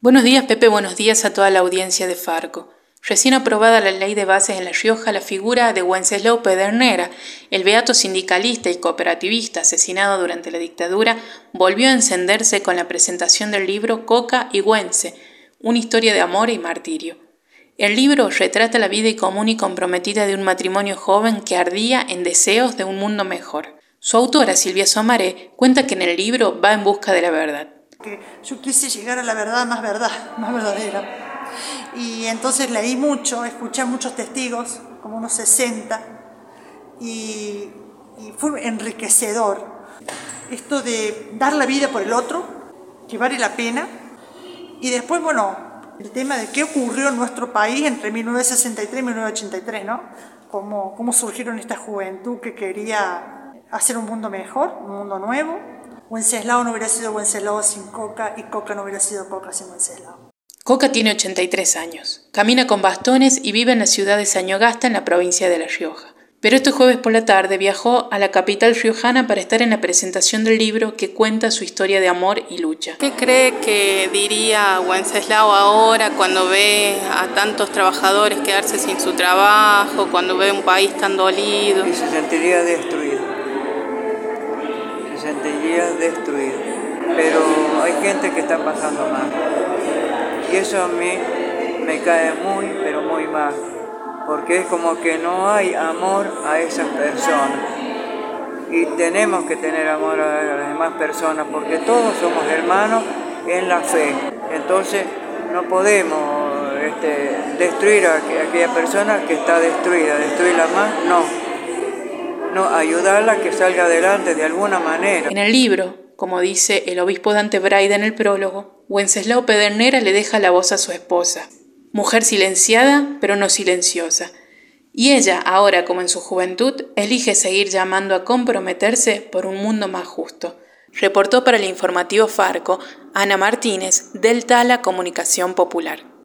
Buenos días, Pepe, buenos días a toda la audiencia de Farco. Recién aprobada la Ley de Bases en La Rioja, la figura de Wenceslao Pedernera, el beato sindicalista y cooperativista asesinado durante la dictadura, volvió a encenderse con la presentación del libro Coca y Wence, una historia de amor y martirio. El libro retrata la vida común y comprometida de un matrimonio joven que ardía en deseos de un mundo mejor. Su autora, Silvia Somaré, cuenta que en el libro va en busca de la verdad. Yo quise llegar a la verdad, más verdadera. Y entonces leí mucho, escuché a muchos testigos, como unos 60, y fue enriquecedor. Esto de dar la vida por el otro, que vale la pena. Y después, el tema de qué ocurrió en nuestro país entre 1963 y 1983, ¿no? Cómo surgieron esta juventud que quería hacer un mundo mejor, un mundo nuevo. Wenceslao no hubiera sido Wenceslao sin Coca y Coca no hubiera sido Coca sin Wenceslao. Coca tiene 83 años, camina con bastones y vive en la ciudad de Sañogasta, en la provincia de La Rioja. Pero este jueves por la tarde viajó a la capital riojana para estar en la presentación del libro que cuenta su historia de amor y lucha. ¿Qué cree que diría Wenceslao ahora cuando ve a tantos trabajadores quedarse sin su trabajo, cuando ve un país tan dolido? Y se sentiría destruido. Pero hay gente que está pasando mal. Y eso a mí me cae muy, pero muy mal. Porque es como que no hay amor a esas personas. Y tenemos que tener amor a las demás personas, porque todos somos hermanos en la fe. Entonces no podemos destruir a aquella persona que está destruida. Destruirla más, no, ayudarla a que salga adelante de alguna manera. En el libro, como dice el obispo Dante Braida en el prólogo, Wenceslao Pedernera le deja la voz a su esposa, mujer silenciada pero no silenciosa. Y ella, ahora como en su juventud, elige seguir llamando a comprometerse por un mundo más justo. Reportó para el informativo Farco Ana Martínez, del Tala Comunicación Popular.